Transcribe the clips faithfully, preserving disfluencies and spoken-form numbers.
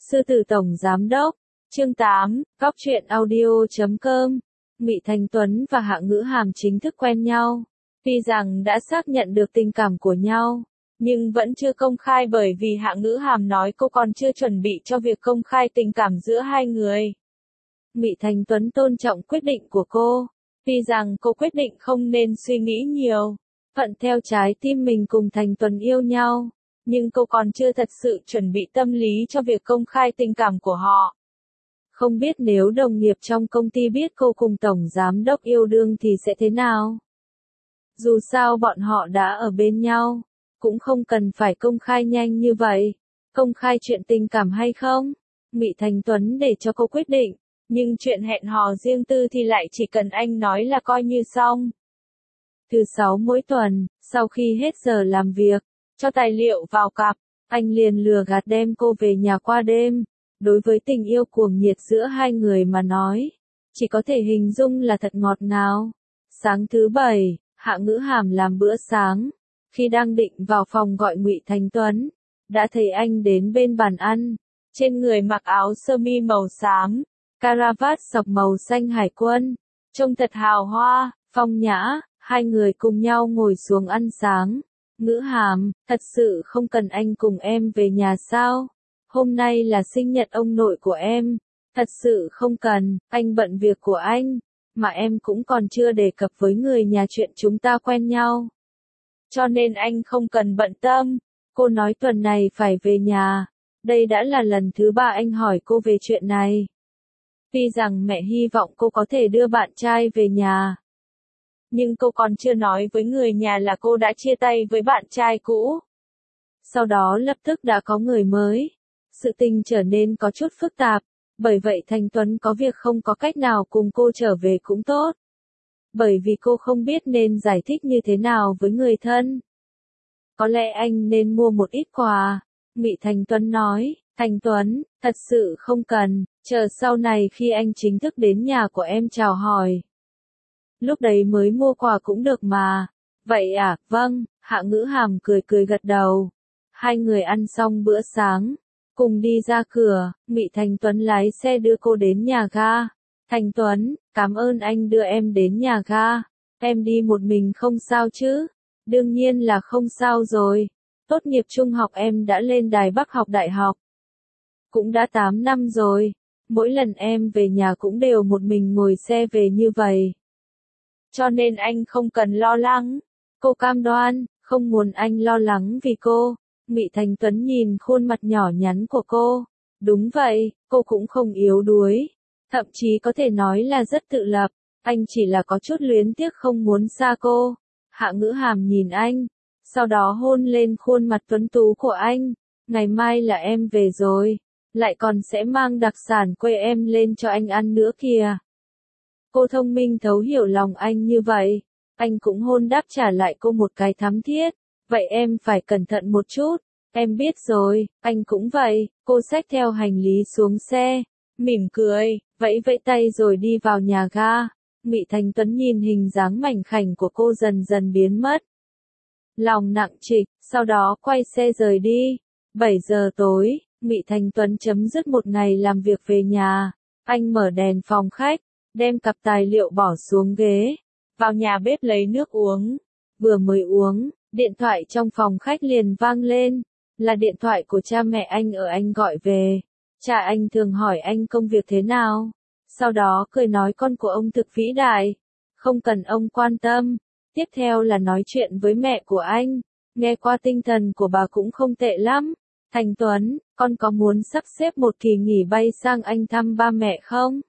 Sư tử tổng giám đốc, chương tám, góc truyện audio chấm com. Ngụy Thành Tuấn và Hạ Ngữ Hàm chính thức quen nhau. Tuy rằng đã xác nhận được tình cảm của nhau, nhưng vẫn chưa công khai bởi vì Hạ Ngữ Hàm nói cô còn chưa chuẩn bị cho việc công khai tình cảm giữa hai người. Ngụy Thành Tuấn tôn trọng quyết định của cô. Tuy rằng cô quyết định không nên suy nghĩ nhiều, thuận theo trái tim mình cùng Thành Tuấn yêu nhau, nhưng cô còn chưa thật sự chuẩn bị tâm lý cho việc công khai tình cảm của họ. Không biết nếu đồng nghiệp trong công ty biết cô cùng tổng giám đốc yêu đương thì sẽ thế nào? Dù sao bọn họ đã ở bên nhau, cũng không cần phải công khai nhanh như vậy. Công khai chuyện tình cảm hay không? Ngụy Thành Tuấn để cho cô quyết định, nhưng chuyện hẹn hò riêng tư thì lại chỉ cần anh nói là coi như xong. Thứ sáu mỗi tuần, sau khi hết giờ làm việc, cho tài liệu vào cặp, anh liền lừa gạt đem cô về nhà qua đêm. Đối với tình yêu cuồng nhiệt giữa hai người mà nói, chỉ có thể hình dung là thật ngọt ngào. Sáng thứ bảy, Hạ Ngữ Hàm làm bữa sáng. Khi đang định vào phòng gọi Ngụy Thành Tuấn, đã thấy anh đến bên bàn ăn. Trên người mặc áo sơ mi màu xám, caravat sọc màu xanh hải quân, trông thật hào hoa, phong nhã. Hai người cùng nhau ngồi xuống ăn sáng. Ngữ Hàm, thật sự không cần anh cùng em về nhà sao? Hôm nay là sinh nhật ông nội của em. Thật sự không cần, anh bận việc của anh, mà em cũng còn chưa đề cập với người nhà chuyện chúng ta quen nhau. Cho nên anh không cần bận tâm. Cô nói tuần này phải về nhà. Đây đã là lần thứ ba anh hỏi cô về chuyện này. Tuy rằng mẹ hy vọng cô có thể đưa bạn trai về nhà, nhưng cô còn chưa nói với người nhà là cô đã chia tay với bạn trai cũ. Sau đó lập tức đã có người mới. Sự tình trở nên có chút phức tạp, bởi vậy Thành Tuấn có việc không có cách nào cùng cô trở về cũng tốt. Bởi vì cô không biết nên giải thích như thế nào với người thân. Có lẽ anh nên mua một ít quà, Ngụy Thành Tuấn nói. Thành Tuấn, thật sự không cần, chờ sau này khi anh chính thức đến nhà của em chào hỏi. Lúc đấy mới mua quà cũng được mà. Vậy à, vâng, Hạ Ngữ Hàm cười cười gật đầu. Hai người ăn xong bữa sáng, cùng đi ra cửa. Ngụy Thành Tuấn lái xe đưa cô đến nhà ga. Thành Tuấn, cảm ơn anh đưa em đến nhà ga. Em đi một mình không sao chứ? Đương nhiên là không sao rồi. Tốt nghiệp trung học em đã lên Đài Bắc học đại học. Cũng đã tám năm rồi. Mỗi lần em về nhà cũng đều một mình ngồi xe về như vậy. Cho nên anh không cần lo lắng. Cô cam đoan, không muốn anh lo lắng vì cô. Ngụy Thành Tuấn nhìn khuôn mặt nhỏ nhắn của cô. Đúng vậy, cô cũng không yếu đuối. Thậm chí có thể nói là rất tự lập. Anh chỉ là có chút luyến tiếc không muốn xa cô. Hạ Ngữ Hàm nhìn anh, sau đó hôn lên khuôn mặt tuấn tú của anh. Ngày mai là em về rồi, lại còn sẽ mang đặc sản quê em lên cho anh ăn nữa kìa. Cô thông minh thấu hiểu lòng anh như vậy. Anh cũng hôn đáp trả lại cô một cái thắm thiết. Vậy em phải cẩn thận một chút. Em biết rồi, anh cũng vậy. Cô xách theo hành lý xuống xe, mỉm cười, vẫy vẫy tay rồi đi vào nhà ga. Ngụy Thành Tuấn nhìn hình dáng mảnh khảnh của cô dần dần biến mất. Lòng nặng trịch, sau đó quay xe rời đi. bảy giờ tối, Ngụy Thành Tuấn chấm dứt một ngày làm việc về nhà. Anh mở đèn phòng khách, đem cặp tài liệu bỏ xuống ghế, vào nhà bếp lấy nước uống. Vừa mới uống, điện thoại trong phòng khách liền vang lên. Là điện thoại của cha mẹ anh ở anh gọi về. Cha anh thường hỏi anh công việc thế nào. Sau đó cười nói con của ông thực vĩ đại. Không cần ông quan tâm. Tiếp theo là nói chuyện với mẹ của anh. Nghe qua tinh thần của bà cũng không tệ lắm. Thành Tuấn, con có muốn sắp xếp một kỳ nghỉ bay sang Anh thăm ba mẹ không?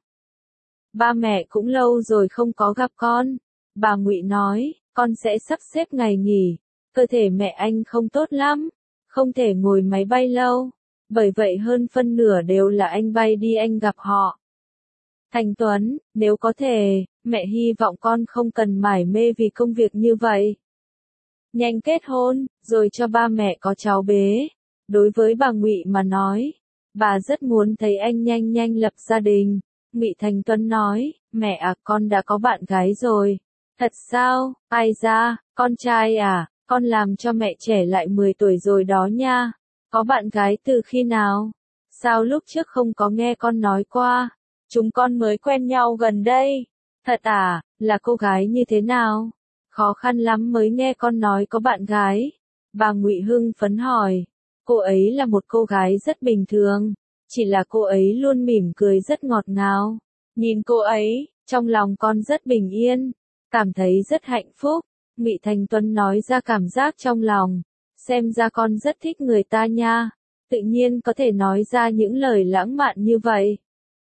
Ba mẹ cũng lâu rồi không có gặp con. Bà Ngụy nói, con sẽ sắp xếp ngày nghỉ. Cơ thể mẹ anh không tốt lắm, không thể ngồi máy bay lâu. Bởi vậy hơn phân nửa đều là anh bay đi anh gặp họ. Thành Tuấn, nếu có thể, mẹ hy vọng con không cần mải mê vì công việc như vậy. Nhanh kết hôn, rồi cho ba mẹ có cháu bế. Đối với bà Ngụy mà nói, bà rất muốn thấy anh nhanh nhanh lập gia đình. Ngụy Thành Tuấn nói, mẹ à, con đã có bạn gái rồi. Thật sao? Ai ra, con trai à, con làm cho mẹ trẻ lại mười tuổi rồi đó nha. Có bạn gái từ khi nào? Sao lúc trước không có nghe con nói qua? Chúng con mới quen nhau gần đây. Thật à, là cô gái như thế nào? Khó khăn lắm mới nghe con nói có bạn gái. Bà Ngụy hưng phấn hỏi. Cô ấy là một cô gái rất bình thường. Chỉ là cô ấy luôn mỉm cười rất ngọt ngào. Nhìn cô ấy, trong lòng con rất bình yên. Cảm thấy rất hạnh phúc. Ngụy Thành Tuấn nói ra cảm giác trong lòng. Xem ra con rất thích người ta nha. Tự nhiên có thể nói ra những lời lãng mạn như vậy.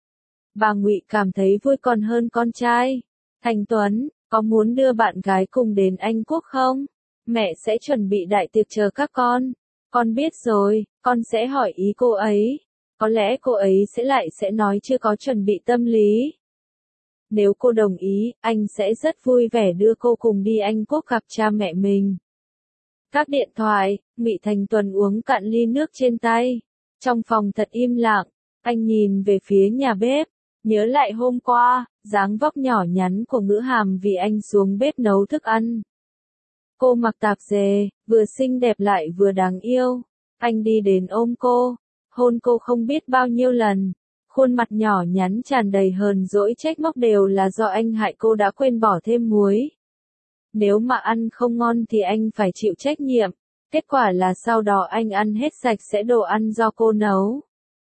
Bà Ngụy cảm thấy vui còn hơn con trai. Thành Tuấn, có muốn đưa bạn gái cùng đến Anh Quốc không? Mẹ sẽ chuẩn bị đại tiệc chờ các con. Con biết rồi, con sẽ hỏi ý cô ấy. Có lẽ cô ấy sẽ lại sẽ nói chưa có chuẩn bị tâm lý. Nếu cô đồng ý, anh sẽ rất vui vẻ đưa cô cùng đi Anh Quốc gặp cha mẹ mình. Các điện thoại, Ngụy Thành Tuấn uống cạn ly nước trên tay. Trong phòng thật im lặng, anh nhìn về phía nhà bếp. Nhớ lại hôm qua, dáng vóc nhỏ nhắn của Ngữ Hàm vì anh xuống bếp nấu thức ăn. Cô mặc tạp dề, vừa xinh đẹp lại vừa đáng yêu. Anh đi đến ôm cô, hôn cô không biết bao nhiêu lần. Khuôn mặt nhỏ nhắn tràn đầy hờn dỗi trách móc đều là do anh hại cô đã quên bỏ thêm muối. Nếu mà ăn không ngon thì anh phải chịu trách nhiệm. Kết quả là sau đó anh ăn hết sạch sẽ đồ ăn do cô nấu.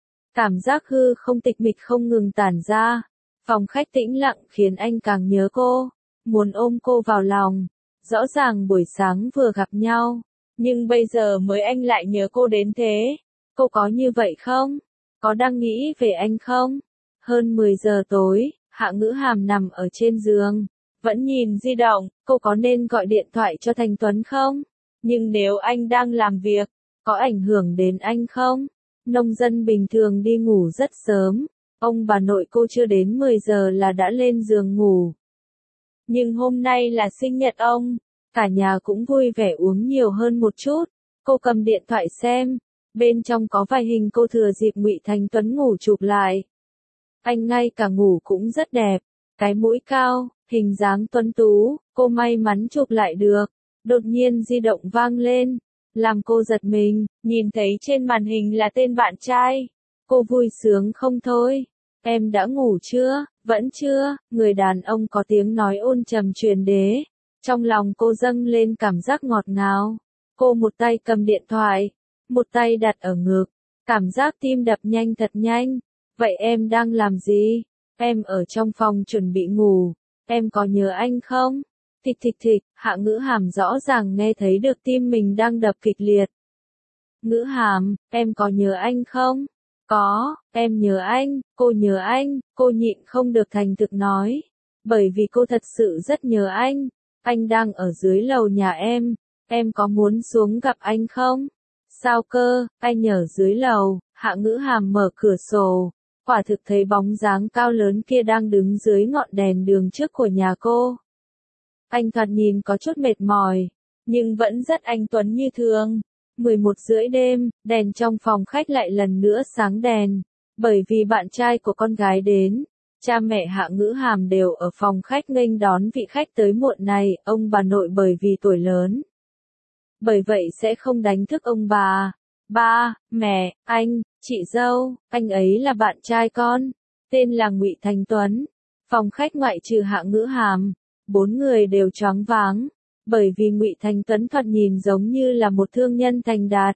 Cảm giác hư không tịch mịch không ngừng tản ra. Phòng khách tĩnh lặng khiến anh càng nhớ cô. Muốn ôm cô vào lòng. Rõ ràng buổi sáng vừa gặp nhau. Nhưng bây giờ mới anh lại nhớ cô đến thế. Cô có như vậy không? Có đang nghĩ về anh không? Hơn mười giờ tối, Hạ Ngữ Hàm nằm ở trên giường. Vẫn nhìn di động, cô có nên gọi điện thoại cho Thành Tuấn không? Nhưng nếu anh đang làm việc, có ảnh hưởng đến anh không? Nông dân bình thường đi ngủ rất sớm, ông bà nội cô chưa đến mười giờ là đã lên giường ngủ. Nhưng hôm nay là sinh nhật ông, cả nhà cũng vui vẻ uống nhiều hơn một chút. Cô cầm điện thoại xem, bên trong có vài hình cô thừa dịp Ngụy Thành Tuấn ngủ chụp lại. Anh ngay cả ngủ cũng rất đẹp, cái mũi cao, hình dáng tuấn tú, cô may mắn chụp lại được. Đột nhiên di động vang lên, làm cô giật mình, nhìn thấy trên màn hình là tên bạn trai. Cô vui sướng không thôi. Em đã ngủ chưa? Vẫn chưa? Người đàn ông có tiếng nói ôn trầm truyền đến. Trong lòng cô dâng lên cảm giác ngọt ngào. Cô một tay cầm điện thoại, một tay đặt ở ngực. Cảm giác tim đập nhanh thật nhanh. Vậy em đang làm gì? Em ở trong phòng chuẩn bị ngủ. Em có nhớ anh không? Thịch thịch thịch, Hạ Ngữ Hàm rõ ràng nghe thấy được tim mình đang đập kịch liệt. Ngữ Hàm, em có nhớ anh không? Có, em nhớ anh, cô nhớ anh, cô nhịn không được thành thực nói. Bởi vì cô thật sự rất nhớ anh. Anh đang ở dưới lầu nhà em, em có muốn xuống gặp anh không? Sao cơ, anh ở dưới lầu. Hạ Ngữ Hàm mở cửa sổ. Quả thực thấy bóng dáng cao lớn kia đang đứng dưới ngọn đèn đường trước của nhà cô. Anh thoạt nhìn có chút mệt mỏi, nhưng vẫn rất anh tuấn như thường. mười một rưỡi đêm, đèn trong phòng khách lại lần nữa sáng đèn. Bởi vì bạn trai của con gái đến, cha mẹ Hạ Ngữ Hàm đều ở phòng khách nghênh đón vị khách tới muộn này, ông bà nội bởi vì tuổi lớn. Bởi vậy sẽ không đánh thức ông bà. Ba, mẹ, anh, chị dâu, anh ấy là bạn trai con, tên là Ngụy Thành Tuấn. Phòng khách ngoại trừ Hạ Ngữ Hàm, bốn người đều choáng váng, bởi vì Ngụy Thành Tuấn thoạt nhìn giống như là một thương nhân thành đạt.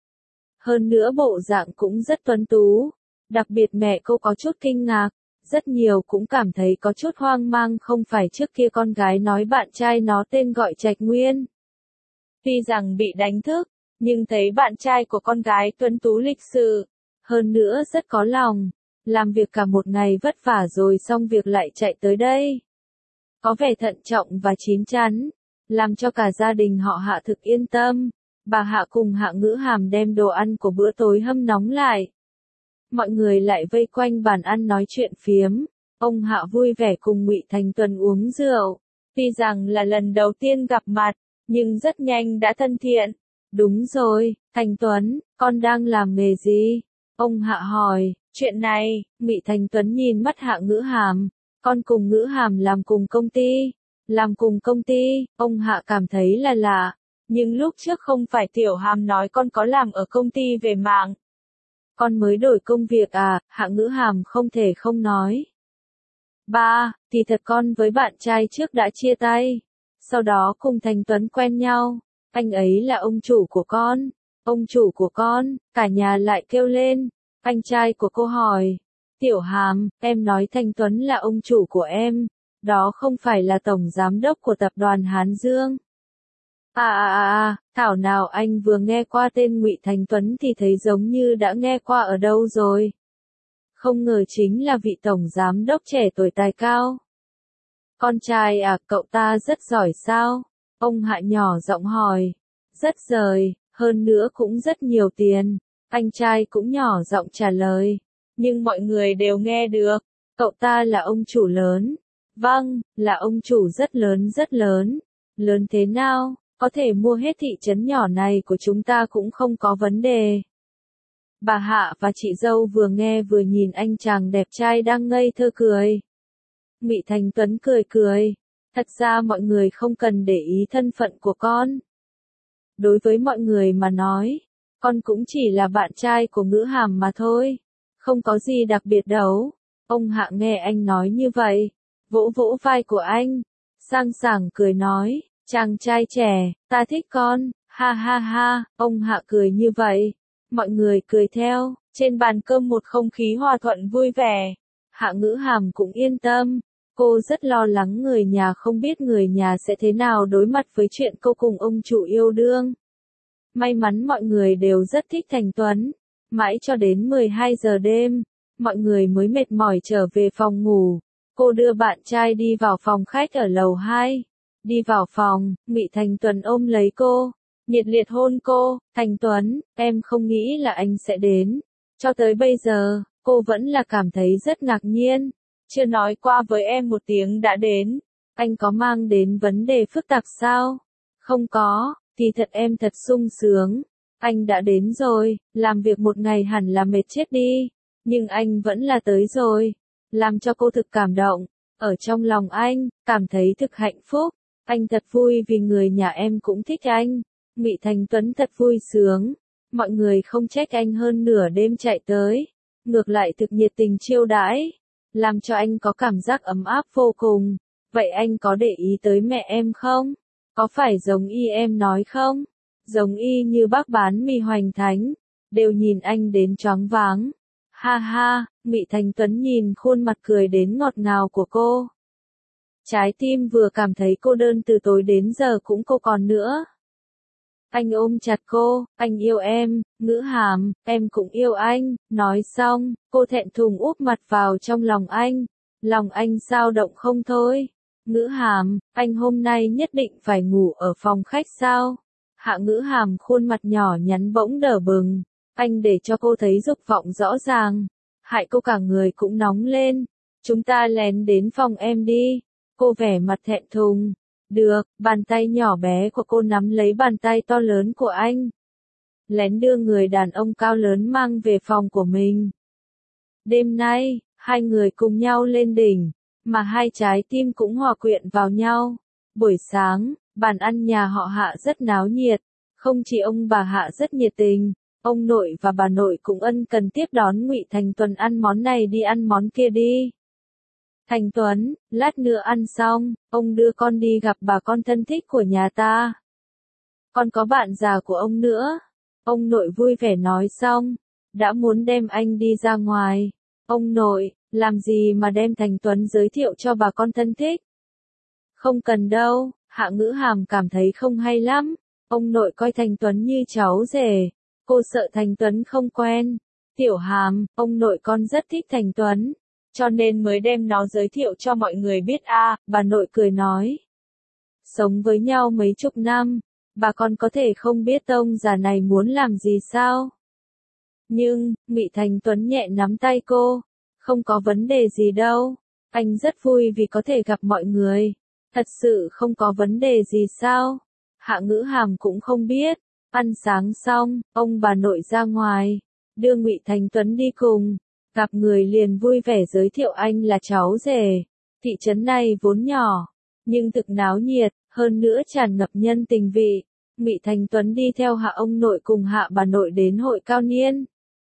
Hơn nữa bộ dạng cũng rất tuấn tú, đặc biệt mẹ cô có chút kinh ngạc, rất nhiều cũng cảm thấy có chút hoang mang không phải trước kia con gái nói bạn trai nó tên gọi Trạch Nguyên. Tuy rằng bị đánh thức, nhưng thấy bạn trai của con gái tuấn tú lịch sự, hơn nữa rất có lòng, làm việc cả một ngày vất vả rồi xong việc lại chạy tới đây. Có vẻ thận trọng và chín chắn, làm cho cả gia đình họ Hạ thực yên tâm. Bà Hạ cùng Hạ Ngữ Hàm đem đồ ăn của bữa tối hâm nóng lại. Mọi người lại vây quanh bàn ăn nói chuyện phiếm. Ông Hạ vui vẻ cùng Ngụy Thành Tuấn uống rượu. Tuy rằng là lần đầu tiên gặp mặt, nhưng rất nhanh đã thân thiện. Đúng rồi, Thành Tuấn, con đang làm nghề gì? Ông Hạ hỏi. Chuyện này, Ngụy Thành Tuấn nhìn mắt Hạ Ngữ Hàm. Con cùng Ngữ Hàm làm cùng công ty. Làm cùng công ty, ông Hạ cảm thấy là lạ. Nhưng lúc trước không phải Tiểu Hàm nói con có làm ở công ty về mạng. Con mới đổi công việc à? Hạ Ngữ Hàm không thể không nói. Ba, thì thật con với bạn trai trước đã chia tay. Sau đó cùng Thành Tuấn quen nhau. Anh ấy là ông chủ của con. Ông chủ của con, cả nhà lại kêu lên. Anh trai của cô hỏi. Tiểu Hàm, em nói Thành Tuấn là ông chủ của em. Đó không phải là tổng giám đốc của tập đoàn Hán Dương. À à à à, thảo nào anh vừa nghe qua tên Ngụy Thành Tuấn thì thấy giống như đã nghe qua ở đâu rồi. Không ngờ chính là vị tổng giám đốc trẻ tuổi tài cao. Con trai à, cậu ta rất giỏi sao? Ông Hạ nhỏ giọng hỏi. Rất giỏi, hơn nữa cũng rất nhiều tiền. Anh trai cũng nhỏ giọng trả lời. Nhưng mọi người đều nghe được. Cậu ta là ông chủ lớn. Vâng, là ông chủ rất lớn rất lớn. Lớn thế nào? Có thể mua hết thị trấn nhỏ này của chúng ta cũng không có vấn đề. Bà Hạ và chị dâu vừa nghe vừa nhìn anh chàng đẹp trai đang ngây thơ cười. Ngụy Thành Tuấn cười cười. Thật ra mọi người không cần để ý thân phận của con. Đối với mọi người mà nói, con cũng chỉ là bạn trai của Ngữ Hàm mà thôi. Không có gì đặc biệt đâu. Ông Hạ nghe anh nói như vậy, vỗ vỗ vai của anh, sang sảng cười nói. Chàng trai trẻ, ta thích con, ha ha ha, ông Hạ cười như vậy. Mọi người cười theo, trên bàn cơm một không khí hòa thuận vui vẻ. Hạ Ngữ Hàm cũng yên tâm, cô rất lo lắng người nhà không biết người nhà sẽ thế nào đối mặt với chuyện cô cùng ông chủ yêu đương. May mắn mọi người đều rất thích Thành Tuấn, mãi cho đến mười hai giờ đêm, mọi người mới mệt mỏi trở về phòng ngủ. Cô đưa bạn trai đi vào phòng khách ở lầu hai. Đi vào phòng, Ngụy Thành Tuấn ôm lấy cô, nhiệt liệt hôn cô. Thành Tuấn, em không nghĩ là anh sẽ đến. Cho tới bây giờ, cô vẫn là cảm thấy rất ngạc nhiên. Chưa nói qua với em một tiếng đã đến. Anh có mang đến vấn đề phức tạp sao? Không có, thì thật em thật sung sướng. Anh đã đến rồi, làm việc một ngày hẳn là mệt chết đi. Nhưng anh vẫn là tới rồi. Làm cho cô thực cảm động. Ở trong lòng anh, cảm thấy thực hạnh phúc. Anh thật vui vì người nhà em cũng thích anh. Ngụy Thành Tuấn thật vui sướng. Mọi người không trách anh hơn nửa đêm chạy tới. Ngược lại thực nhiệt tình chiêu đãi. Làm cho anh có cảm giác ấm áp vô cùng. Vậy anh có để ý tới mẹ em không? Có phải giống y em nói không? Giống y như bác bán mì Hoành Thánh. Đều nhìn anh đến choáng váng. Ha ha, Ngụy Thành Tuấn nhìn khuôn mặt cười đến ngọt ngào của cô. Trái tim vừa cảm thấy cô đơn từ tối đến giờ cũng cô còn nữa. Anh ôm chặt cô, anh yêu em, Ngữ Hàm, em cũng yêu anh. Nói xong, cô thẹn thùng úp mặt vào trong lòng anh. Lòng anh dao động không thôi. Ngữ Hàm, anh hôm nay nhất định phải ngủ ở phòng khách sao? Hạ Ngữ Hàm khuôn mặt nhỏ nhắn bỗng đỏ bừng. Anh để cho cô thấy dục vọng rõ ràng. Hại cô cả người cũng nóng lên. Chúng ta lén đến phòng em đi. Cô vẻ mặt thẹn thùng. Được, bàn tay nhỏ bé của cô nắm lấy bàn tay to lớn của anh. Lén đưa người đàn ông cao lớn mang về phòng của mình. Đêm nay, hai người cùng nhau lên đỉnh, mà hai trái tim cũng hòa quyện vào nhau. Buổi sáng, bàn ăn nhà họ Hạ rất náo nhiệt. Không chỉ ông bà Hạ rất nhiệt tình, ông nội và bà nội cũng ân cần tiếp đón Ngụy Thành Tuấn ăn món này đi ăn món kia đi. Thành Tuấn, lát nữa ăn xong, ông đưa con đi gặp bà con thân thích của nhà ta. Con có bạn già của ông nữa. Ông nội vui vẻ nói xong, đã muốn đem anh đi ra ngoài. Ông nội, làm gì mà đem Thành Tuấn giới thiệu cho bà con thân thích? Không cần đâu, Hạ Ngữ Hàm cảm thấy không hay lắm. Ông nội coi Thành Tuấn như cháu rể. Cô sợ Thành Tuấn không quen. Tiểu Hàm, ông nội con rất thích Thành Tuấn. Cho nên mới đem nó giới thiệu cho mọi người biết a. À, bà nội cười nói. Sống với nhau mấy chục năm, bà con có thể không biết tông già này muốn làm gì sao? Nhưng, Ngụy Thành Tuấn nhẹ nắm tay cô. Không có vấn đề gì đâu. Anh rất vui vì có thể gặp mọi người. Thật sự không có vấn đề gì sao? Hạ Ngữ Hàm cũng không biết. Ăn sáng xong, ông bà nội ra ngoài, đưa Ngụy Thành Tuấn đi cùng. Gặp người liền vui vẻ giới thiệu anh là cháu rể. Thị trấn này vốn nhỏ, nhưng thực náo nhiệt, hơn nữa tràn ngập nhân tình vị. Ngụy Thành Tuấn đi theo Hạ ông nội cùng Hạ bà nội đến hội cao niên.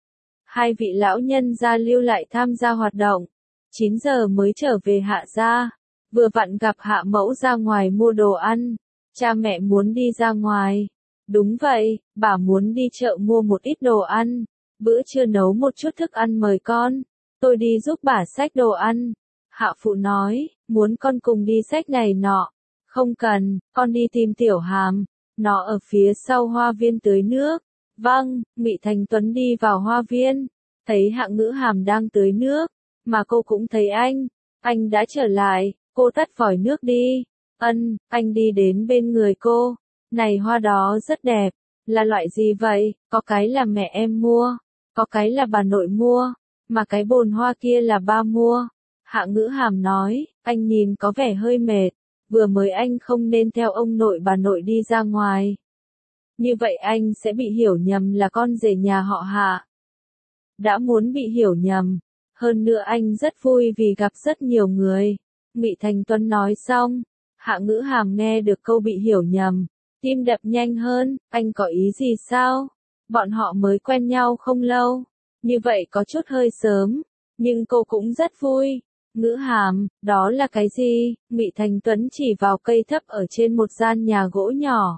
Hai vị lão nhân gia lưu lại tham gia hoạt động. chín giờ mới trở về Hạ gia. Vừa vặn gặp Hạ mẫu ra ngoài mua đồ ăn. Cha mẹ muốn đi ra ngoài. Đúng vậy, bà muốn đi chợ mua một ít đồ ăn. Bữa trưa nấu một chút thức ăn mời con. Tôi đi giúp bà xách đồ ăn. Hạ phụ nói, muốn con cùng đi xách này nọ. Không cần, con đi tìm Tiểu Hàm. Nó ở phía sau hoa viên tưới nước. Vâng, Mị Thành Tuấn đi vào hoa viên. Thấy Hạ Ngữ Hàm đang tưới nước. Mà cô cũng thấy anh. Anh đã trở lại, cô tắt vòi nước đi. Ân, anh đi đến bên người cô. Này hoa đó rất đẹp. Là loại gì vậy? Có cái là mẹ em mua. Có cái là bà nội mua. Mà cái bồn hoa kia là ba mua. Hạ Ngữ Hàm nói, anh nhìn có vẻ hơi mệt. Vừa mới anh không nên theo ông nội bà nội đi ra ngoài. Như vậy anh sẽ bị hiểu nhầm là con rể nhà họ Hạ. Đã muốn bị hiểu nhầm. Hơn nữa anh rất vui vì gặp rất nhiều người. Mị Thành Tuấn nói xong. Hạ Ngữ Hàm nghe được câu bị hiểu nhầm. Tim đập nhanh hơn, anh có ý gì sao? Bọn họ mới quen nhau không lâu. Như vậy có chút hơi sớm. Nhưng cô cũng rất vui. Ngữ Hàm, đó là cái gì? Mị Thành Tuấn chỉ vào cây thấp ở trên một gian nhà gỗ nhỏ.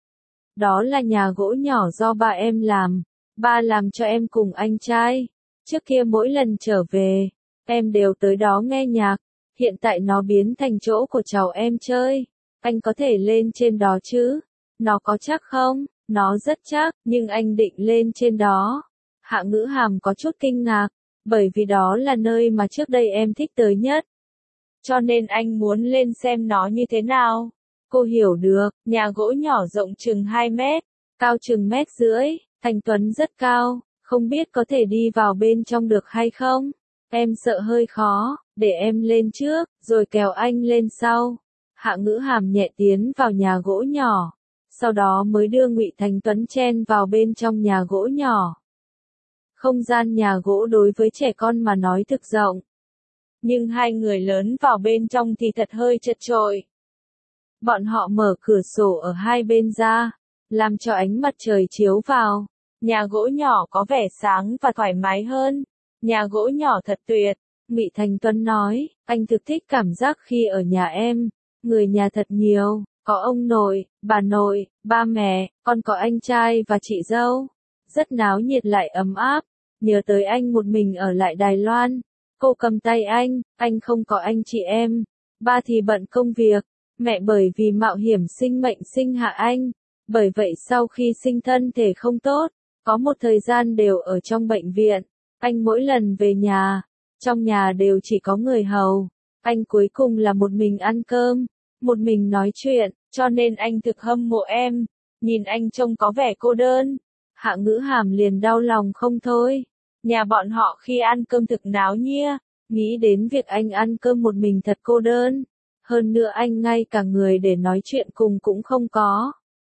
Đó là nhà gỗ nhỏ do ba em làm. Ba làm cho em cùng anh trai. Trước kia mỗi lần trở về, em đều tới đó nghe nhạc. Hiện tại nó biến thành chỗ của cháu em chơi. Anh có thể lên trên đó chứ? Nó có chắc không? Nó rất chắc, nhưng anh định lên trên đó. Hạ Ngữ Hàm có chút kinh ngạc, bởi vì đó là nơi mà trước đây em thích tới nhất. Cho nên anh muốn lên xem nó như thế nào. Cô hiểu được, nhà gỗ nhỏ rộng chừng hai mét, cao chừng mét rưỡi, Thành Tuấn rất cao, không biết có thể đi vào bên trong được hay không. Em sợ hơi khó, để em lên trước, rồi kéo anh lên sau. Hạ Ngữ Hàm nhẹ tiến vào nhà gỗ nhỏ, sau đó mới đưa Ngụy Thành Tuấn chen vào bên trong nhà gỗ nhỏ. Không gian nhà gỗ đối với trẻ con mà nói thực rộng. Nhưng hai người lớn vào bên trong thì thật hơi chật chội. Bọn họ mở cửa sổ ở hai bên ra, làm cho ánh mặt trời chiếu vào. Nhà gỗ nhỏ có vẻ sáng và thoải mái hơn. Nhà gỗ nhỏ thật tuyệt. Mị Thành Tuấn nói, anh thực thích cảm giác khi ở nhà em. Người nhà thật nhiều, có ông nội, bà nội, ba mẹ, còn có anh trai và chị dâu. Rất náo nhiệt lại ấm áp. Nhớ tới anh một mình ở lại Đài Loan. Cô cầm tay anh, anh không có anh chị em. Ba thì bận công việc. Mẹ bởi vì mạo hiểm sinh mệnh sinh hạ anh. Bởi vậy sau khi sinh thân thể không tốt, có một thời gian đều ở trong bệnh viện. Anh mỗi lần về nhà, trong nhà đều chỉ có người hầu. Anh cuối cùng là một mình ăn cơm, một mình nói chuyện, cho nên anh thực hâm mộ em. Nhìn anh trông có vẻ cô đơn. Hạ Ngữ Hàm liền đau lòng không thôi. Nhà bọn họ khi ăn cơm thực náo nhiệt, nghĩ đến việc anh ăn cơm một mình thật cô đơn. Hơn nữa anh ngay cả người để nói chuyện cùng cũng không có.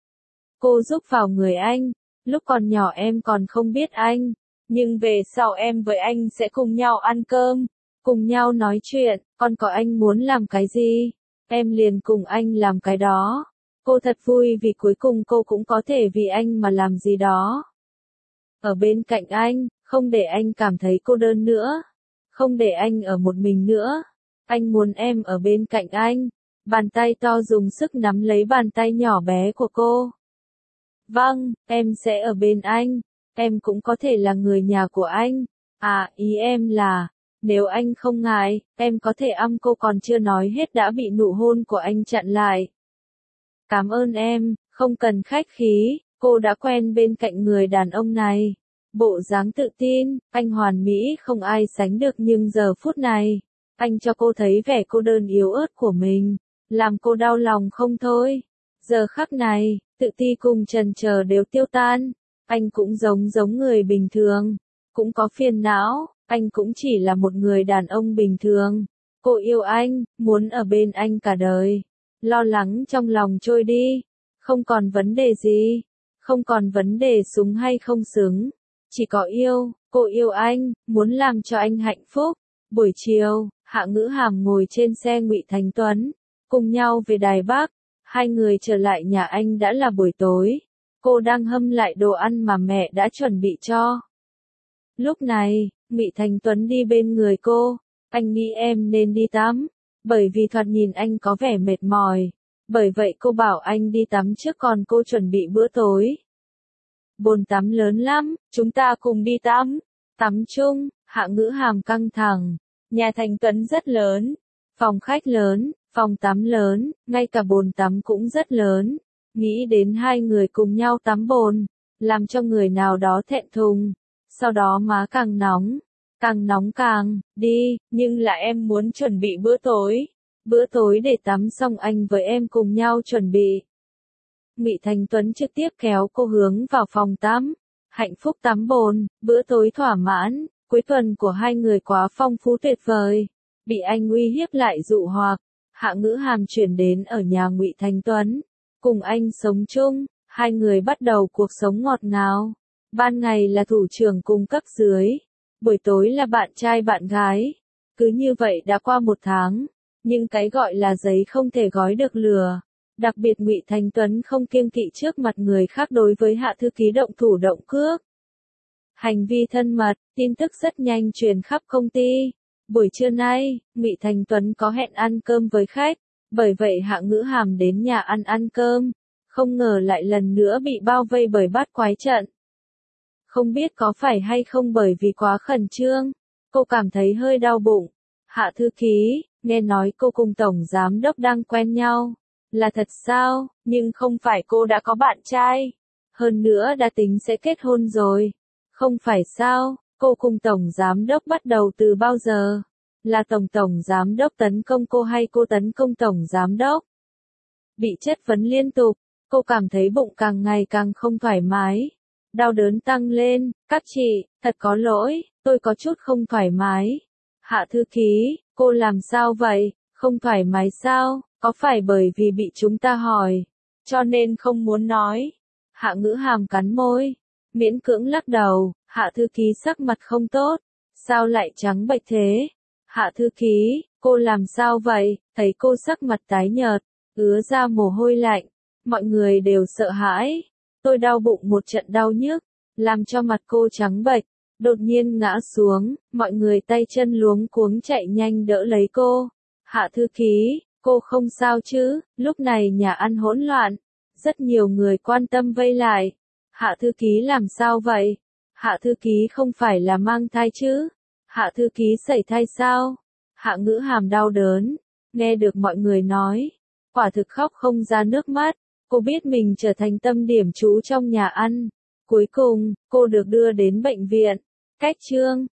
Cô giúp vào người anh, lúc còn nhỏ em còn không biết anh, nhưng về sau em với anh sẽ cùng nhau ăn cơm, cùng nhau nói chuyện, còn có anh muốn làm cái gì, em liền cùng anh làm cái đó. Cô thật vui vì cuối cùng cô cũng có thể vì anh mà làm gì đó. Ở bên cạnh anh, không để anh cảm thấy cô đơn nữa, không để anh ở một mình nữa. Anh muốn em ở bên cạnh anh. Bàn tay to dùng sức nắm lấy bàn tay nhỏ bé của cô. Vâng, em sẽ ở bên anh. Em cũng có thể là người nhà của anh. À, ý em là, nếu anh không ngại, em có thể ăm cô còn chưa nói hết đã bị nụ hôn của anh chặn lại. Cảm ơn em, không cần khách khí, cô đã quen bên cạnh người đàn ông này. Bộ dáng tự tin, anh hoàn mỹ không ai sánh được nhưng giờ phút này, anh cho cô thấy vẻ cô đơn yếu ớt của mình, làm cô đau lòng không thôi. Giờ khắc này, tự ti cùng chần chờ đều tiêu tan, anh cũng giống giống người bình thường, cũng có phiền não, anh cũng chỉ là một người đàn ông bình thường. Cô yêu anh, muốn ở bên anh cả đời. Lo lắng trong lòng trôi đi, không còn vấn đề gì, không còn vấn đề súng hay không xứng, chỉ có yêu, cô yêu anh, muốn làm cho anh hạnh phúc. Buổi chiều, Hạ Ngữ Hàm ngồi trên xe Ngụy Thành Tuấn, cùng nhau về Đài Bắc. Hai người trở lại nhà anh đã là buổi tối. Cô đang hâm lại đồ ăn mà mẹ đã chuẩn bị cho. Lúc này, Ngụy Thành Tuấn đi bên người cô, anh nghĩ em nên đi tắm, bởi vì thoạt nhìn anh có vẻ mệt mỏi. Bởi vậy cô bảo anh đi tắm trước còn cô chuẩn bị bữa tối. Bồn tắm lớn lắm, chúng ta cùng đi tắm. Tắm chung, Hạ Ngữ Hàm căng thẳng. Nhà Thành Tuấn rất lớn, phòng khách lớn, phòng tắm lớn, ngay cả bồn tắm cũng rất lớn. Nghĩ đến hai người cùng nhau tắm bồn, làm cho người nào đó thẹn thùng. Sau đó má càng nóng, càng nóng càng, đi, nhưng là em muốn chuẩn bị bữa tối. Bữa tối để tắm xong anh với em cùng nhau chuẩn bị. Ngụy Thành Tuấn trực tiếp kéo cô hướng vào phòng tắm. Hạnh phúc tắm bồn, bữa tối thỏa mãn, cuối tuần của hai người quá phong phú tuyệt vời. Bị anh uy hiếp lại dụ hoặc, Hạ Ngữ Hàm chuyển đến ở nhà Ngụy Thành Tuấn. Cùng anh sống chung, hai người bắt đầu cuộc sống ngọt ngào. Ban ngày là thủ trưởng cùng cấp dưới, buổi tối là bạn trai bạn gái. Cứ như vậy đã qua một tháng, nhưng cái gọi là giấy không thể gói được lửa. Đặc biệt Ngụy Thành Tuấn không kiêng kỵ trước mặt người khác đối với Hạ thư ký động thủ động cước. Hành vi thân mật, tin tức rất nhanh truyền khắp công ty. Buổi trưa nay, Ngụy Thành Tuấn có hẹn ăn cơm với khách, bởi vậy Hạ Ngữ Hàm đến nhà ăn ăn cơm, không ngờ lại lần nữa bị bao vây bởi bát quái trận. Không biết có phải hay không bởi vì quá khẩn trương, cô cảm thấy hơi đau bụng. Hạ thư ký, nghe nói cô cùng tổng giám đốc đang quen nhau. Là thật sao, nhưng không phải cô đã có bạn trai. Hơn nữa đã tính sẽ kết hôn rồi. Không phải sao, cô cùng tổng giám đốc bắt đầu từ bao giờ? Là tổng tổng giám đốc tấn công cô hay cô tấn công tổng giám đốc? Bị chất vấn liên tục, cô cảm thấy bụng càng ngày càng không thoải mái. Đau đớn tăng lên, các chị, thật có lỗi, tôi có chút không thoải mái. Hạ thư ký, cô làm sao vậy, không thoải mái sao, có phải bởi vì bị chúng ta hỏi, cho nên không muốn nói. Hạ Ngữ Hàm cắn môi, miễn cưỡng lắc đầu. Hạ thư ký sắc mặt không tốt, sao lại trắng bệch thế? Hạ thư ký, cô làm sao vậy? Thấy cô sắc mặt tái nhợt, ứa ra mồ hôi lạnh, mọi người đều sợ hãi. Tôi đau bụng một trận đau nhức, làm cho mặt cô trắng bệch, đột nhiên ngã xuống, mọi người tay chân luống cuống chạy nhanh đỡ lấy cô. Hạ thư ký, cô không sao chứ? Lúc này nhà ăn hỗn loạn, rất nhiều người quan tâm vây lại. Hạ thư ký làm sao vậy? Hạ thư ký không phải là mang thai chứ? Hạ thư ký sẩy thai sao? Hạ Ngữ Hàm đau đớn, nghe được mọi người nói, quả thực khóc không ra nước mắt. Cô biết mình trở thành tâm điểm chú trong nhà ăn. Cuối cùng, cô được đưa đến bệnh viện. Cách chương